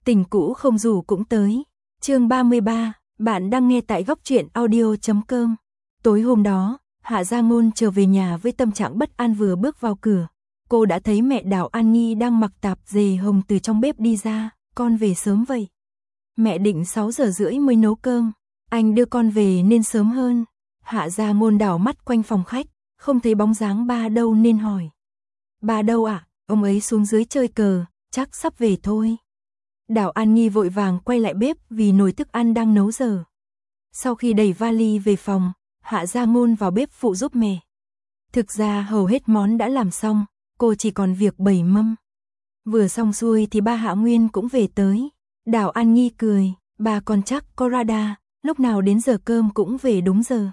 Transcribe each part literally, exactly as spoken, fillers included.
Tình cũ không dù cũng tới. Chương ba mươi ba, bạn đang nghe tại góc truyện audio chấm com. Tối hôm đó, Hạ Gia Ngôn trở về nhà với tâm trạng bất an, vừa bước vào cửa. Cô đã thấy mẹ Đào An Nghi đang mặc tạp dề hồng từ trong bếp đi ra. Con về sớm vậy. Mẹ định sáu giờ rưỡi mới nấu cơm. Anh đưa con về nên sớm hơn. Hạ Gia Ngôn đảo mắt quanh phòng khách, không thấy bóng dáng ba đâu nên hỏi. Ba đâu ạ? À? Ông ấy xuống dưới chơi cờ, chắc sắp về thôi. Đào An Nghi vội vàng quay lại bếp vì nồi thức ăn đang nấu dở. Sau khi đẩy vali về phòng, Hạ Gia Ngôn vào bếp phụ giúp mẹ. Thực ra hầu hết món đã làm xong, cô chỉ còn việc bày mâm. Vừa xong xuôi thì ba Hạ Nguyên cũng về tới. Đào An Nghi cười, ba con chắc có radar, lúc nào đến giờ cơm cũng về đúng giờ.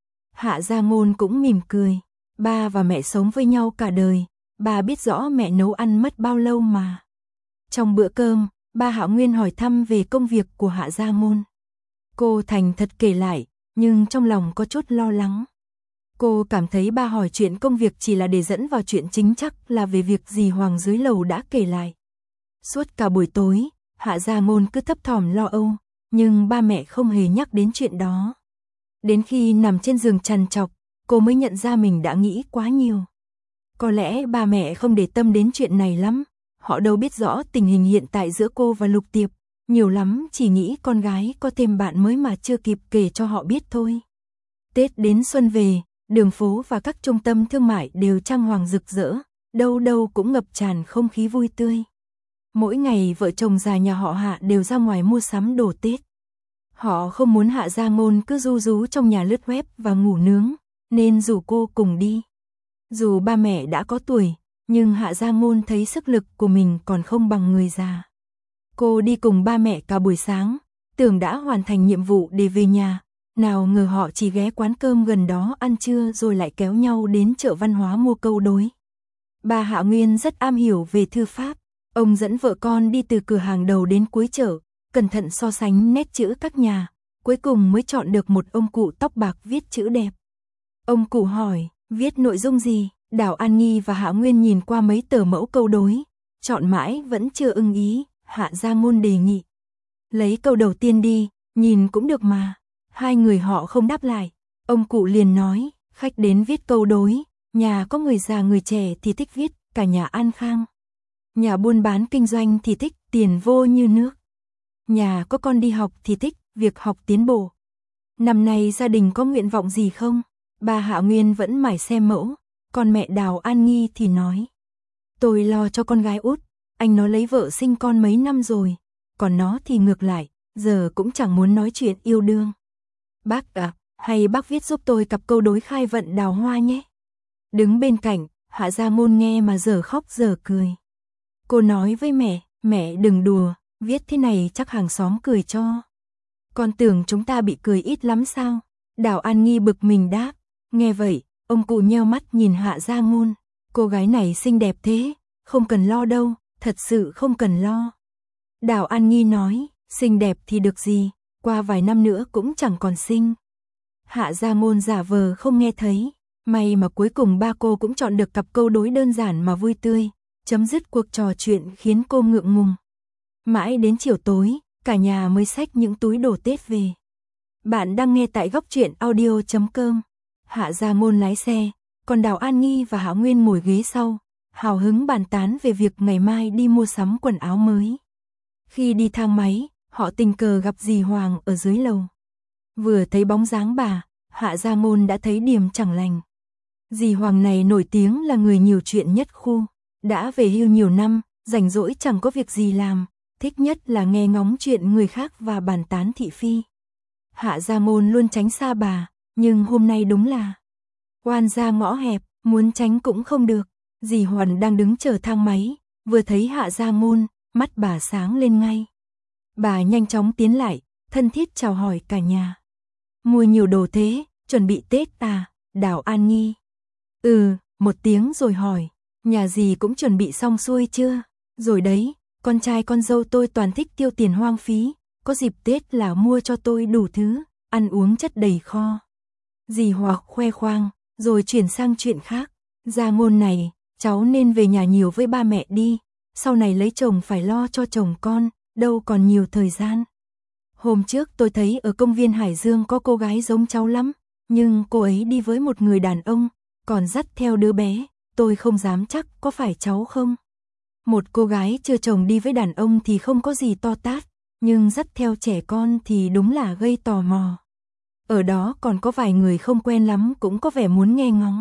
Hạ Gia Ngôn cũng mỉm cười, ba và mẹ sống với nhau cả đời, ba biết rõ mẹ nấu ăn mất bao lâu mà. Trong bữa cơm, ba Hạ Nguyên hỏi thăm về công việc của Hạ Gia Ngôn. Cô thành thật kể lại, nhưng trong lòng có chút lo lắng. Cô cảm thấy ba hỏi chuyện công việc chỉ là để dẫn vào chuyện chính, chắc là về việc dì Hoàng dưới lầu đã kể lại. Suốt cả buổi tối, Hạ Gia Ngôn cứ thấp thỏm lo âu, nhưng ba mẹ không hề nhắc đến chuyện đó. Đến khi nằm trên giường trằn trọc, cô mới nhận ra mình đã nghĩ quá nhiều. Có lẽ ba mẹ không để tâm đến chuyện này lắm, họ đâu biết rõ tình hình hiện tại giữa cô và Lục Tiệp, nhiều lắm chỉ nghĩ con gái có thêm bạn mới mà chưa kịp kể cho họ biết thôi. Tết đến xuân về, đường phố và các trung tâm thương mại đều trang hoàng rực rỡ, đâu đâu cũng ngập tràn không khí vui tươi. Mỗi ngày vợ chồng già nhà họ Hạ đều ra ngoài mua sắm đồ Tết. Họ không muốn Hạ Gia Ngôn cứ ru rú trong nhà lướt web và ngủ nướng, nên rủ cô cùng đi. Dù ba mẹ đã có tuổi, nhưng Hạ Gia Ngôn thấy sức lực của mình còn không bằng người già. Cô đi cùng ba mẹ cả buổi sáng, tưởng đã hoàn thành nhiệm vụ để về nhà, nào ngờ họ chỉ ghé quán cơm gần đó ăn trưa rồi lại kéo nhau đến chợ văn hóa mua câu đối. Bà Hạ Nguyên rất am hiểu về thư pháp, ông dẫn vợ con đi từ cửa hàng đầu đến cuối chợ, cẩn thận so sánh nét chữ các nhà, cuối cùng mới chọn được một ông cụ tóc bạc viết chữ đẹp. Ông cụ hỏi, viết nội dung gì? Đào An Nghi và Hạ Nguyên nhìn qua mấy tờ mẫu câu đối, chọn mãi vẫn chưa ưng ý. Hạ Gia Ngôn đề nghị, lấy câu đầu tiên đi, nhìn cũng được mà. Hai người họ không đáp lại. Ông cụ liền nói, khách đến viết câu đối, nhà có người già người trẻ thì thích viết cả nhà an khang. Nhà buôn bán kinh doanh thì thích tiền vô như nước. Nhà có con đi học thì thích việc học tiến bộ. Năm nay gia đình có nguyện vọng gì không? Bà Hạ Nguyên vẫn mải xem mẫu, còn mẹ Đào An Nghi thì nói, tôi lo cho con gái út, anh nó lấy vợ sinh con mấy năm rồi, còn nó thì ngược lại, giờ cũng chẳng muốn nói chuyện yêu đương. Bác à, hay bác viết giúp tôi cặp câu đối khai vận đào hoa nhé. Đứng bên cạnh, Hạ Gia Ngôn nghe mà giờ khóc giờ cười. Cô nói với mẹ, mẹ đừng đùa, viết thế này chắc hàng xóm cười cho. Con tưởng chúng ta bị cười ít lắm sao? Đào An Nghi bực mình đáp. Nghe vậy, ông cụ nheo mắt nhìn Hạ Gia Ngôn. Cô gái này xinh đẹp thế, không cần lo đâu, thật sự không cần lo. Đào An Nghi nói, xinh đẹp thì được gì, qua vài năm nữa cũng chẳng còn xinh. Hạ Gia Ngôn giả vờ không nghe thấy, may mà cuối cùng ba cô cũng chọn được cặp câu đối đơn giản mà vui tươi, chấm dứt cuộc trò chuyện khiến cô ngượng ngùng. Mãi đến chiều tối, cả nhà mới xách những túi đồ Tết về. Bạn đang nghe tại góc truyện audio chấm com. Hạ Gia Ngôn lái xe, còn Đào An Nghi và Hạ Nguyên ngồi ghế sau, hào hứng bàn tán về việc ngày mai đi mua sắm quần áo mới. Khi đi thang máy, họ tình cờ gặp dì Hoàng ở dưới lầu. Vừa thấy bóng dáng bà, Hạ Gia Ngôn đã thấy điềm chẳng lành. Dì Hoàng này nổi tiếng là người nhiều chuyện nhất khu, đã về hưu nhiều năm, rảnh rỗi chẳng có việc gì làm, thích nhất là nghe ngóng chuyện người khác và bàn tán thị phi. Hạ Gia Ngôn luôn tránh xa bà, nhưng hôm nay đúng là oan ra ngõ hẹp, muốn tránh cũng không được. Dì Hoàng đang đứng chờ thang máy, vừa thấy Hạ Gia Ngôn, mắt bà sáng lên ngay. Bà nhanh chóng tiến lại, thân thiết chào hỏi cả nhà. Mua nhiều đồ thế, chuẩn bị Tết à? Đào An Nghi. Ừ, một tiếng rồi hỏi, nhà dì cũng chuẩn bị xong xuôi chưa? Rồi đấy, con trai con dâu tôi toàn thích tiêu tiền hoang phí, có dịp Tết là mua cho tôi đủ thứ, ăn uống chất đầy kho. Dì Hoặc khoe khoang, rồi chuyển sang chuyện khác. Gia Ngôn này, cháu nên về nhà nhiều với ba mẹ đi, sau này lấy chồng phải lo cho chồng con, đâu còn nhiều thời gian. Hôm trước tôi thấy ở công viên Hải Dương có cô gái giống cháu lắm, nhưng cô ấy đi với một người đàn ông, còn dắt theo đứa bé, tôi không dám chắc có phải cháu không. Một cô gái chưa chồng đi với đàn ông thì không có gì to tát, nhưng dắt theo trẻ con thì đúng là gây tò mò. Ở đó còn có vài người không quen lắm cũng có vẻ muốn nghe ngóng.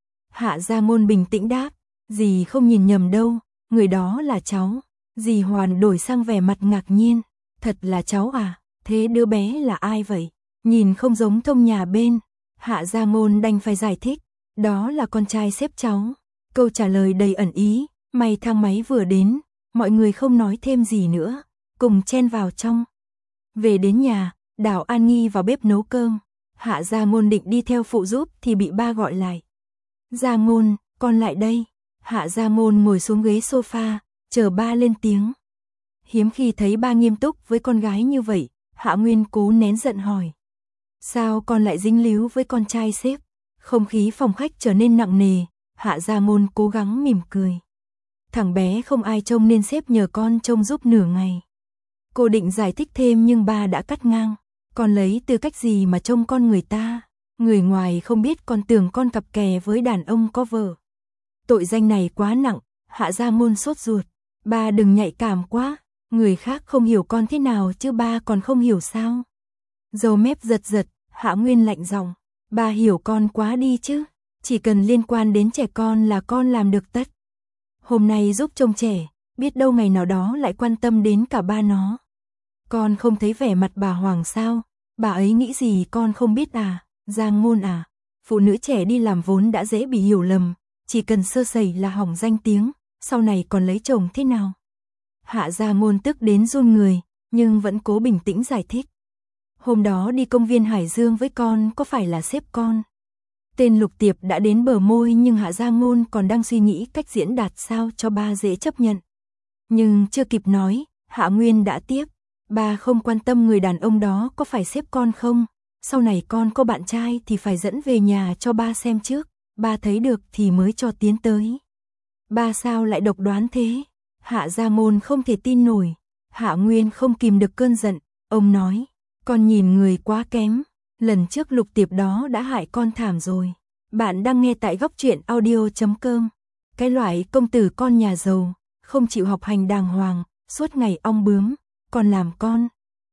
Hạ Gia Ngôn bình tĩnh đáp, dì không nhìn nhầm đâu, người đó là cháu. Dì Hoàn đổi sang vẻ mặt ngạc nhiên, thật là cháu à, thế đứa bé là ai vậy? Nhìn không giống Thông nhà bên. Hạ Gia Ngôn đành phải giải thích, đó là con trai sếp cháu. Câu trả lời đầy ẩn ý, may thang máy vừa đến, mọi người không nói thêm gì nữa, cùng chen vào trong. Về đến nhà, Đào An Nghi vào bếp nấu cơm, Hạ Gia Ngôn định đi theo phụ giúp thì bị ba gọi lại. Gia Ngôn, con lại đây. Hạ Gia Ngôn ngồi xuống ghế sofa, chờ ba lên tiếng. Hiếm khi thấy ba nghiêm túc với con gái như vậy, Hạ Nguyên cố nén giận hỏi. Sao con lại dính líu với con trai sếp? Không khí phòng khách trở nên nặng nề, Hạ Gia Ngôn cố gắng mỉm cười. Thằng bé không ai trông nên sếp nhờ con trông giúp nửa ngày. Cô định giải thích thêm nhưng ba đã cắt ngang. Con lấy tư cách gì mà trông con người ta? Người ngoài không biết con tưởng con cặp kè với đàn ông có vợ. Tội danh này quá nặng, Hạ Gia Ngôn sốt ruột. Ba đừng nhạy cảm quá, người khác không hiểu con thế nào chứ ba còn không hiểu sao? Dâu mép giật giật, Hạ Nguyên lạnh giọng. Ba hiểu con quá đi chứ, chỉ cần liên quan đến trẻ con là con làm được tất. Hôm nay giúp trông trẻ, biết đâu ngày nào đó lại quan tâm đến cả ba nó. Con không thấy vẻ mặt bà Hoàng sao? Bà ấy nghĩ gì con không biết à? Gia Ngôn à? Phụ nữ trẻ đi làm vốn đã dễ bị hiểu lầm, chỉ cần sơ sẩy là hỏng danh tiếng, sau này còn lấy chồng thế nào? Hạ Gia Ngôn tức đến run người, nhưng vẫn cố bình tĩnh giải thích. Hôm đó đi công viên Hải Dương với con có phải là sếp con? Tên Lục Tiệp đã đến bờ môi nhưng Hạ Gia Ngôn còn đang suy nghĩ cách diễn đạt sao cho ba dễ chấp nhận. Nhưng chưa kịp nói, Hạ Nguyên đã tiếp. Ba không quan tâm người đàn ông đó có phải sếp con không, sau này con có bạn trai thì phải dẫn về nhà cho ba xem trước, ba thấy được thì mới cho tiến tới. Ba sao lại độc đoán thế? Hạ Gia Ngôn không thể tin nổi. Hạ Nguyên không kìm được cơn giận, ông nói, con nhìn người quá kém, lần trước Lục Tiệp đó đã hại con thảm rồi. Bạn đang nghe tại góc truyện audio chấm com. Cái loại công tử con nhà giàu, không chịu học hành đàng hoàng, suốt ngày ong bướm, còn làm con.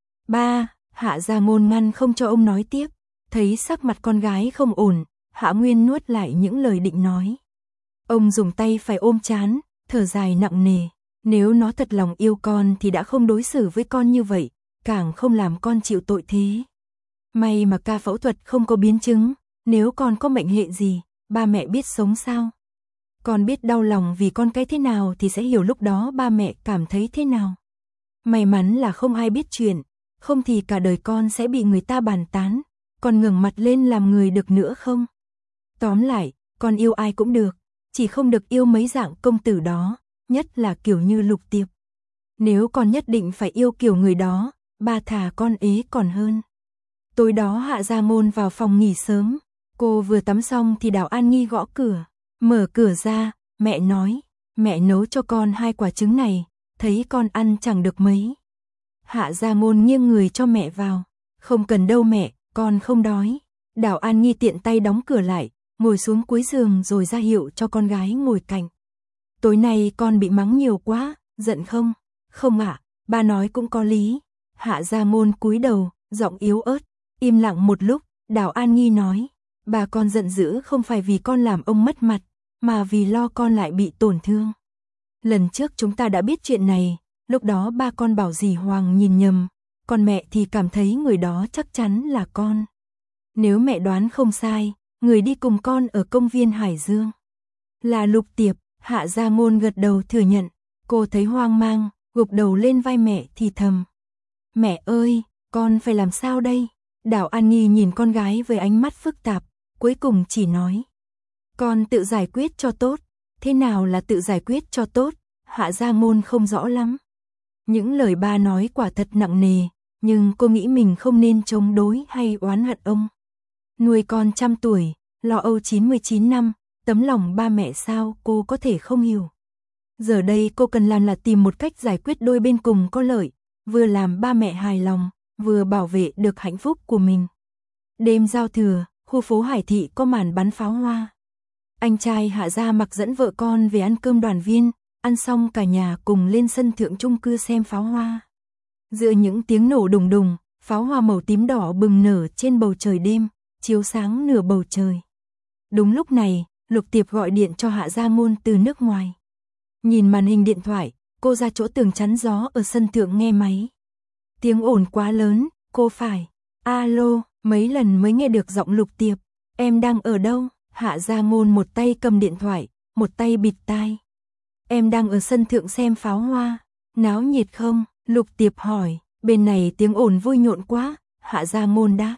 Ba, Hạ Gia Ngôn ngăn không cho ông nói tiếp, thấy sắc mặt con gái không ổn, Hạ Nguyên nuốt lại những lời định nói. Ông dùng tay phải ôm trán, thở dài nặng nề, nếu nó thật lòng yêu con thì đã không đối xử với con như vậy, càng không làm con chịu tội thế. May mà ca phẫu thuật không có biến chứng, nếu con có mệnh hệ gì, ba mẹ biết sống sao? Con biết đau lòng vì con cái thế nào thì sẽ hiểu lúc đó ba mẹ cảm thấy thế nào. May mắn là không ai biết chuyện, không thì cả đời con sẽ bị người ta bàn tán, con ngẩng mặt lên làm người được nữa không? Tóm lại, con yêu ai cũng được, chỉ không được yêu mấy dạng công tử đó, nhất là kiểu như Lục Tiệp. Nếu con nhất định phải yêu kiểu người đó, ba thà con ế còn hơn. Tối đó Hạ Gia Ngôn vào phòng nghỉ sớm, cô vừa tắm xong thì Đào An Nghi gõ cửa, mở cửa ra, mẹ nói, mẹ nấu cho con hai quả trứng này, thấy con ăn chẳng được mấy. Hạ Gia Ngôn nghiêng người cho mẹ vào, không cần đâu mẹ, con không đói. Đào An Nghi tiện tay đóng cửa lại, ngồi xuống cuối giường rồi ra hiệu cho con gái ngồi cạnh. Tối nay con bị mắng nhiều quá, giận không? Không ạ, ba nói cũng có lý. Hạ Gia Ngôn cúi đầu, giọng yếu ớt, im lặng một lúc, Đào An Nghi nói, bà con giận dữ không phải vì con làm ông mất mặt, mà vì lo con lại bị tổn thương. Lần trước chúng ta đã biết chuyện này, lúc đó ba con bảo dì Hoàng nhìn nhầm, còn mẹ thì cảm thấy người đó chắc chắn là con. Nếu mẹ đoán không sai, người đi cùng con ở công viên Hải Dương là Lục Tiệp. Hạ Gia Ngôn gật đầu thừa nhận, cô thấy hoang mang, gục đầu lên vai mẹ thì thầm. Mẹ ơi, con phải làm sao đây? Đào An Nghi nhìn con gái với ánh mắt phức tạp, cuối cùng chỉ nói. Con tự giải quyết cho tốt. Thế nào là tự giải quyết cho tốt? Hạ Gia Ngôn không rõ lắm. Những lời ba nói quả thật nặng nề, nhưng cô nghĩ mình không nên chống đối hay oán hận ông. Nuôi con trăm tuổi, lo âu chín mươi chín năm, tấm lòng ba mẹ sao cô có thể không hiểu. Giờ đây cô cần làm là tìm một cách giải quyết đôi bên cùng có lợi, vừa làm ba mẹ hài lòng, vừa bảo vệ được hạnh phúc của mình. Đêm giao thừa, khu phố Hải Thị có màn bắn pháo hoa. Anh trai Hạ gia mặc dẫn vợ con về ăn cơm đoàn viên, ăn xong cả nhà cùng lên sân thượng chung cư xem pháo hoa. Giữa những tiếng nổ đùng đùng, pháo hoa màu tím đỏ bừng nở trên bầu trời đêm, chiếu sáng nửa bầu trời. Đúng lúc này, Lục Tiệp gọi điện cho Hạ Gia Ngôn từ nước ngoài. Nhìn màn hình điện thoại, cô ra chỗ tường chắn gió ở sân thượng nghe máy. Tiếng ồn quá lớn, cô phải alo, mấy lần mới nghe được giọng Lục Tiệp. Em đang ở đâu? Hạ Gia Ngôn một tay cầm điện thoại, một tay bịt tai. Em đang ở sân thượng xem pháo hoa. Náo nhiệt không? Lục Tiệp hỏi. Bên này tiếng ồn vui nhộn quá, Hạ Gia Ngôn đáp.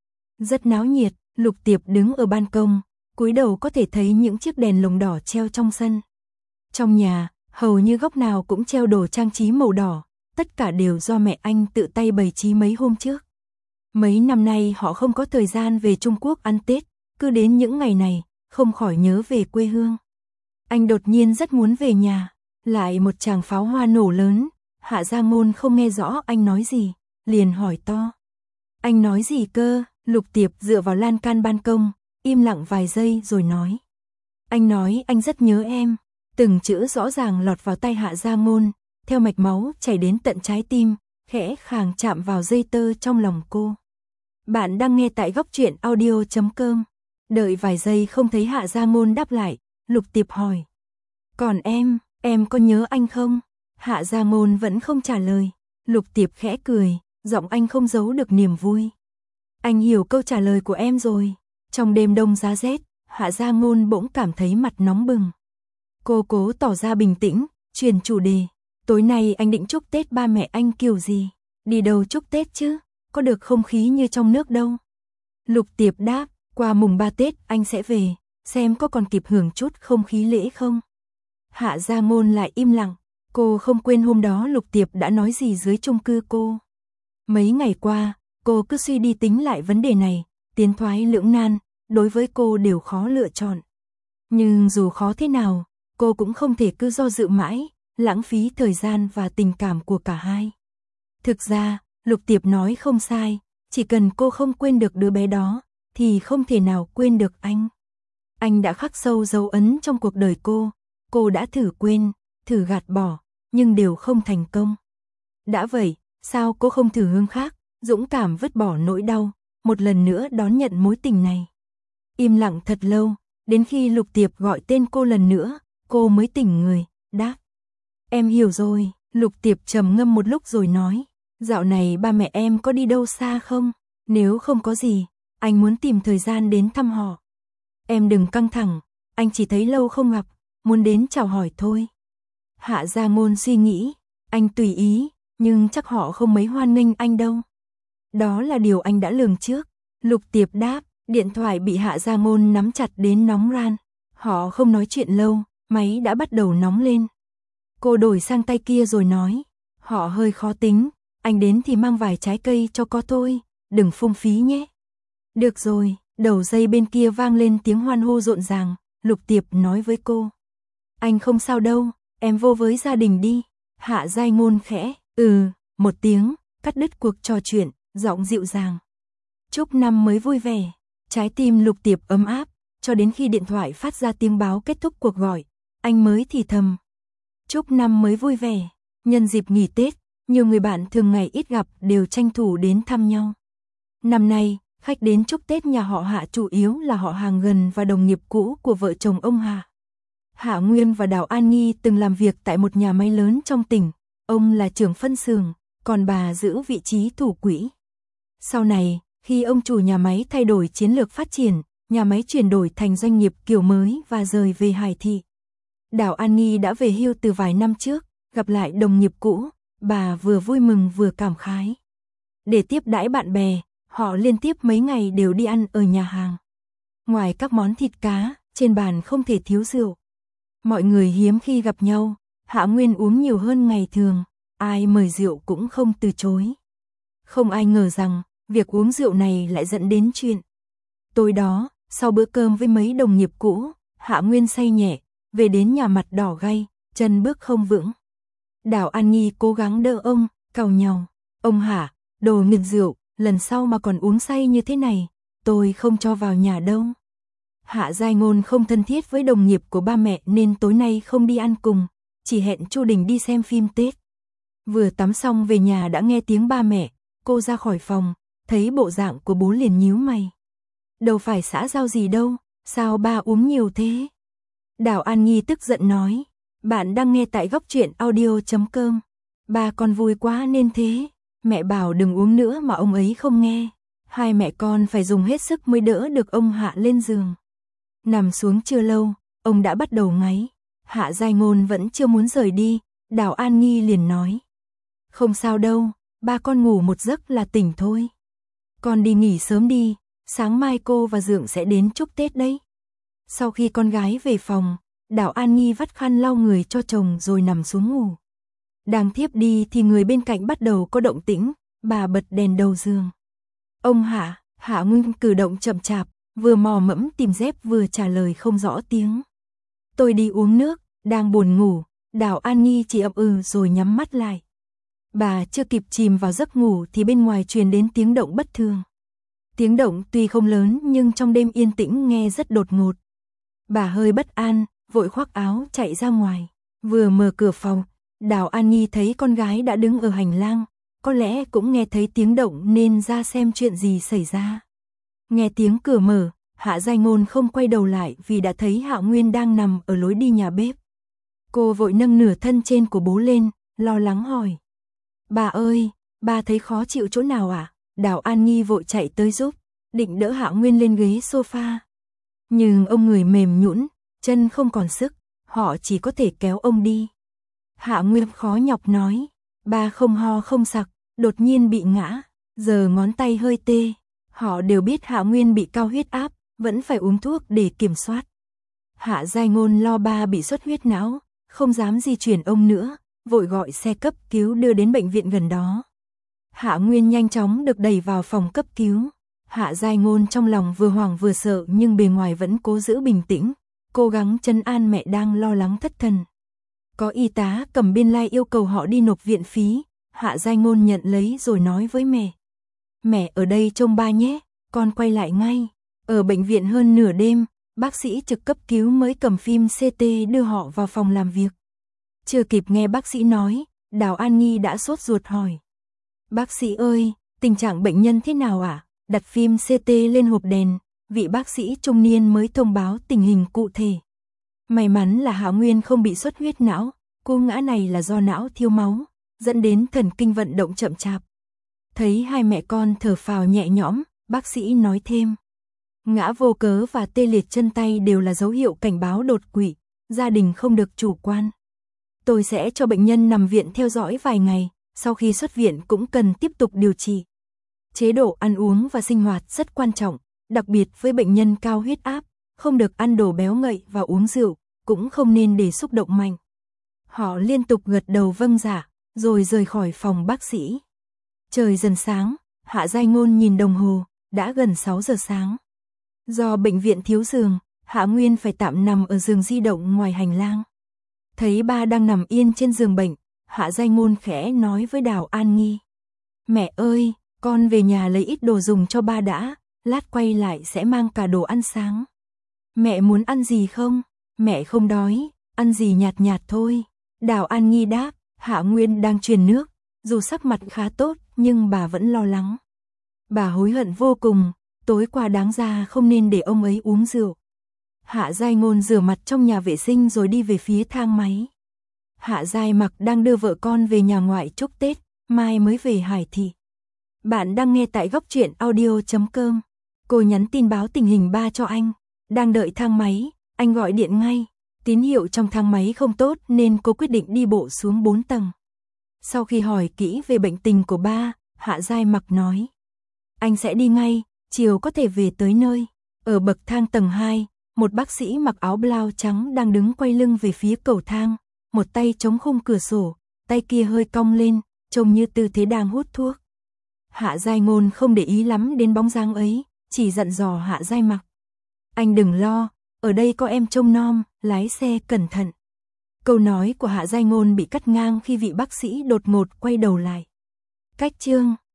Rất náo nhiệt. Lục Tiệp đứng ở ban công, cúi đầu có thể thấy những chiếc đèn lồng đỏ treo trong sân. Trong nhà, hầu như góc nào cũng treo đồ trang trí màu đỏ, tất cả đều do mẹ anh tự tay bày trí mấy hôm trước. Mấy năm nay họ không có thời gian về Trung Quốc ăn Tết, cứ đến những ngày này, không khỏi nhớ về quê hương. Anh đột nhiên rất muốn về nhà, lại một tràng pháo hoa nổ lớn, Hạ Gia Ngôn không nghe rõ anh nói gì, liền hỏi to. Anh nói gì cơ? Lục Tiệp dựa vào lan can ban công, im lặng vài giây rồi nói. Anh nói anh rất nhớ em. Từng chữ rõ ràng lọt vào tai Hạ Gia Ngôn, theo mạch máu chảy đến tận trái tim, khẽ khàng chạm vào dây tơ trong lòng cô. Bạn đang nghe tại góc truyện audio chấm com. Đợi vài giây không thấy Hạ Gia Ngôn đáp lại, Lục Tiệp hỏi. Còn em, em có nhớ anh không? Hạ Gia Ngôn vẫn không trả lời. Lục Tiệp khẽ cười, giọng anh không giấu được niềm vui. Anh hiểu câu trả lời của em rồi. Trong đêm đông giá rét, Hạ Gia Ngôn bỗng cảm thấy mặt nóng bừng. Cô cố tỏ ra bình tĩnh, chuyển chủ đề. Tối nay anh định chúc Tết ba mẹ anh kiểu gì? Đi đâu chúc Tết chứ? Có được không khí như trong nước đâu. Lục Tiệp đáp, qua mùng ba Tết anh sẽ về, xem có còn kịp hưởng chút không khí lễ không. Hạ Gia Ngôn lại im lặng, cô không quên hôm đó Lục Tiệp đã nói gì dưới chung cư cô. Mấy ngày qua, cô cứ suy đi tính lại vấn đề này, tiến thoái lưỡng nan, đối với cô đều khó lựa chọn. Nhưng dù khó thế nào, cô cũng không thể cứ do dự mãi, lãng phí thời gian và tình cảm của cả hai. Thực ra, Lục Tiệp nói không sai, chỉ cần cô không quên được đứa bé đó, thì không thể nào quên được anh. Anh đã khắc sâu dấu ấn trong cuộc đời cô, cô đã thử quên, thử gạt bỏ, nhưng đều không thành công. Đã vậy, sao cô không thử hướng khác, dũng cảm vứt bỏ nỗi đau, một lần nữa đón nhận mối tình này. Im lặng thật lâu, đến khi Lục Tiệp gọi tên cô lần nữa, cô mới tỉnh người, đáp. Em hiểu rồi. Lục Tiệp trầm ngâm một lúc rồi nói. Dạo này ba mẹ em có đi đâu xa không? Nếu không có gì, anh muốn tìm thời gian đến thăm họ. Em đừng căng thẳng, anh chỉ thấy lâu không gặp, muốn đến chào hỏi thôi. Hạ Gia Ngôn suy nghĩ, anh tùy ý, nhưng chắc họ không mấy hoan nghênh anh đâu. Đó là điều anh đã lường trước. Lục Tiệp đáp, điện thoại bị Hạ Gia Ngôn nắm chặt đến nóng ran. Họ không nói chuyện lâu, máy đã bắt đầu nóng lên. Cô đổi sang tay kia rồi nói, họ hơi khó tính, anh đến thì mang vài trái cây cho có thôi, đừng phung phí nhé. Được rồi, đầu dây bên kia vang lên tiếng hoan hô rộn ràng, Lục Tiệp nói với cô. Anh không sao đâu, em vô với gia đình đi. Hạ Gia Ngôn khẽ, ừ, một tiếng, cắt đứt cuộc trò chuyện, giọng dịu dàng. Chúc năm mới vui vẻ. Trái tim Lục Tiệp ấm áp, cho đến khi điện thoại phát ra tiếng báo kết thúc cuộc gọi, anh mới thì thầm. Chúc năm mới vui vẻ. Nhân dịp nghỉ Tết, nhiều người bạn thường ngày ít gặp đều tranh thủ đến thăm nhau. Năm nay, khách đến chúc Tết nhà họ Hạ chủ yếu là họ hàng gần và đồng nghiệp cũ của vợ chồng ông Hạ. Hạ Nguyên và Đào An Nghi từng làm việc tại một nhà máy lớn trong tỉnh, ông là trưởng phân xưởng, còn bà giữ vị trí thủ quỹ. Sau này, khi ông chủ nhà máy thay đổi chiến lược phát triển, nhà máy chuyển đổi thành doanh nghiệp kiểu mới và rời về Hải Thị. Đào An Nghi đã về hưu từ vài năm trước, gặp lại đồng nghiệp cũ, bà vừa vui mừng vừa cảm khái. Để tiếp đãi bạn bè, họ liên tiếp mấy ngày đều đi ăn ở nhà hàng. Ngoài các món thịt cá, trên bàn không thể thiếu rượu. Mọi người hiếm khi gặp nhau, Hạ Nguyên uống nhiều hơn ngày thường, ai mời rượu cũng không từ chối. Không ai ngờ rằng, việc uống rượu này lại dẫn đến chuyện. Tối đó, sau bữa cơm với mấy đồng nghiệp cũ, Hạ Nguyên say nhẹ, về đến nhà mặt đỏ gay, chân bước không vững. Đào An Nghi cố gắng đỡ ông, càu nhàu. Ông Hạ, đồ nghiện rượu, lần sau mà còn uống say như thế này, tôi không cho vào nhà đâu. Hạ Giai Ngôn không thân thiết với đồng nghiệp của ba mẹ nên tối nay không đi ăn cùng, chỉ hẹn Chu Đình đi xem phim Tết. Vừa tắm xong về nhà đã nghe tiếng ba mẹ, cô ra khỏi phòng, thấy bộ dạng của bố liền nhíu mày. Đâu phải xã giao gì đâu, sao ba uống nhiều thế? Đào An Nhi tức giận nói, bạn đang nghe tại góc truyện audio chấm com. Ba con vui quá nên thế, mẹ bảo đừng uống nữa mà ông ấy không nghe. Hai mẹ con phải dùng hết sức mới đỡ được ông Hạ lên giường. Nằm xuống chưa lâu, ông đã bắt đầu ngáy. Hạ Giai Ngôn vẫn chưa muốn rời đi, Đào An Nhi liền nói. Không sao đâu, ba con ngủ một giấc là tỉnh thôi. Con đi nghỉ sớm đi, sáng mai cô và Dượng sẽ đến chúc Tết đấy. Sau khi con gái về phòng, Đào An Nhi vắt khăn lau người cho chồng rồi nằm xuống ngủ. Đang thiếp đi thì người bên cạnh bắt đầu có động tĩnh, bà bật đèn đầu giường. Ông Hạ, Hạ Nguyên cử động chậm chạp, vừa mò mẫm tìm dép vừa trả lời không rõ tiếng. Tôi đi uống nước, đang buồn ngủ, Đào An Nhi chỉ ậm ừ rồi nhắm mắt lại. Bà chưa kịp chìm vào giấc ngủ thì bên ngoài truyền đến tiếng động bất thường. Tiếng động tuy không lớn nhưng trong đêm yên tĩnh nghe rất đột ngột. Bà hơi bất an, vội khoác áo chạy ra ngoài. Vừa mở cửa phòng, Đào An Nhi thấy con gái đã đứng ở hành lang, có lẽ cũng nghe thấy tiếng động nên ra xem chuyện gì xảy ra. Nghe tiếng cửa mở, Hạ Giai Ngôn không quay đầu lại vì đã thấy Hạ Nguyên đang nằm ở lối đi nhà bếp. Cô vội nâng nửa thân trên của bố lên, lo lắng hỏi. Bà ơi, bà thấy khó chịu chỗ nào à? Đào An Nhi vội chạy tới giúp, định đỡ Hạ Nguyên lên ghế sofa. Nhưng ông người mềm nhũn, chân không còn sức, họ chỉ có thể kéo ông đi. Hạ Nguyên khó nhọc nói, ba không ho không sặc, đột nhiên bị ngã, giờ ngón tay hơi tê. Họ đều biết Hạ Nguyên bị cao huyết áp, vẫn phải uống thuốc để kiểm soát. Hạ Giai Ngôn lo ba bị xuất huyết não, không dám di chuyển ông nữa, vội gọi xe cấp cứu đưa đến bệnh viện gần đó. Hạ Nguyên nhanh chóng được đẩy vào phòng cấp cứu. Hạ Giai Ngôn trong lòng vừa hoảng vừa sợ nhưng bề ngoài vẫn cố giữ bình tĩnh, cố gắng trấn an mẹ đang lo lắng thất thần. Có y tá cầm biên lai yêu cầu họ đi nộp viện phí, Hạ Giai Ngôn nhận lấy rồi nói với mẹ. Mẹ ở đây trông ba nhé, con quay lại ngay. Ở bệnh viện hơn nửa đêm, bác sĩ trực cấp cứu mới cầm phim xê tê đưa họ vào phòng làm việc. Chưa kịp nghe bác sĩ nói, Đào An Nhi đã sốt ruột hỏi. Bác sĩ ơi, tình trạng bệnh nhân thế nào ạ? À? Đặt phim xê tê lên hộp đèn, vị bác sĩ trung niên mới thông báo tình hình cụ thể. May mắn là Hạ Nguyên không bị xuất huyết não, cú ngã này là do não thiếu máu, dẫn đến thần kinh vận động chậm chạp. Thấy hai mẹ con thở phào nhẹ nhõm, bác sĩ nói thêm. Ngã vô cớ và tê liệt chân tay đều là dấu hiệu cảnh báo đột quỵ, gia đình không được chủ quan. Tôi sẽ cho bệnh nhân nằm viện theo dõi vài ngày, sau khi xuất viện cũng cần tiếp tục điều trị. Chế độ ăn uống và sinh hoạt rất quan trọng, đặc biệt với bệnh nhân cao huyết áp, không được ăn đồ béo ngậy và uống rượu, cũng không nên để xúc động mạnh. Họ liên tục gật đầu vâng dạ, rồi rời khỏi phòng bác sĩ. Trời dần sáng, Hạ Giai Ngôn nhìn đồng hồ, đã gần sáu giờ sáng. Do bệnh viện thiếu giường, Hạ Nguyên phải tạm nằm ở giường di động ngoài hành lang. Thấy ba đang nằm yên trên giường bệnh, Hạ Giai Ngôn khẽ nói với Đào An Nhi. Mẹ ơi, con về nhà lấy ít đồ dùng cho ba đã, lát quay lại sẽ mang cả đồ ăn sáng. Mẹ muốn ăn gì không? Mẹ không đói, ăn gì nhạt nhạt thôi. Đào An Nhi đáp, Hạ Nguyên đang truyền nước, dù sắc mặt khá tốt nhưng bà vẫn lo lắng. Bà hối hận vô cùng, tối qua đáng ra không nên để ông ấy uống rượu. Hạ Giai Ngôn rửa mặt trong nhà vệ sinh rồi đi về phía thang máy. Hạ Giai Mặc đang đưa vợ con về nhà ngoại chúc Tết, mai mới về Hải Thị. Bạn đang nghe tại góc truyện audio chấm com. Cô nhắn tin báo tình hình ba cho anh. Đang đợi thang máy, anh gọi điện ngay. Tín hiệu trong thang máy không tốt nên cô quyết định đi bộ xuống bốn tầng. Sau khi hỏi kỹ về bệnh tình của ba, Hạ Giai Mặc nói. Anh sẽ đi ngay, chiều có thể về tới nơi. Ở bậc thang tầng hai, một bác sĩ mặc áo blau trắng đang đứng quay lưng về phía cầu thang, một tay chống khung cửa sổ, tay kia hơi cong lên, trông như tư thế đang hút thuốc. Hạ Giai Ngôn không để ý lắm đến bóng dáng ấy, chỉ dặn dò Hạ Giai Mặc. Anh đừng lo, ở đây có em trông nom, lái xe cẩn thận. Câu nói của Hạ Giai Ngôn bị cắt ngang khi vị bác sĩ đột ngột quay đầu lại. Cách chương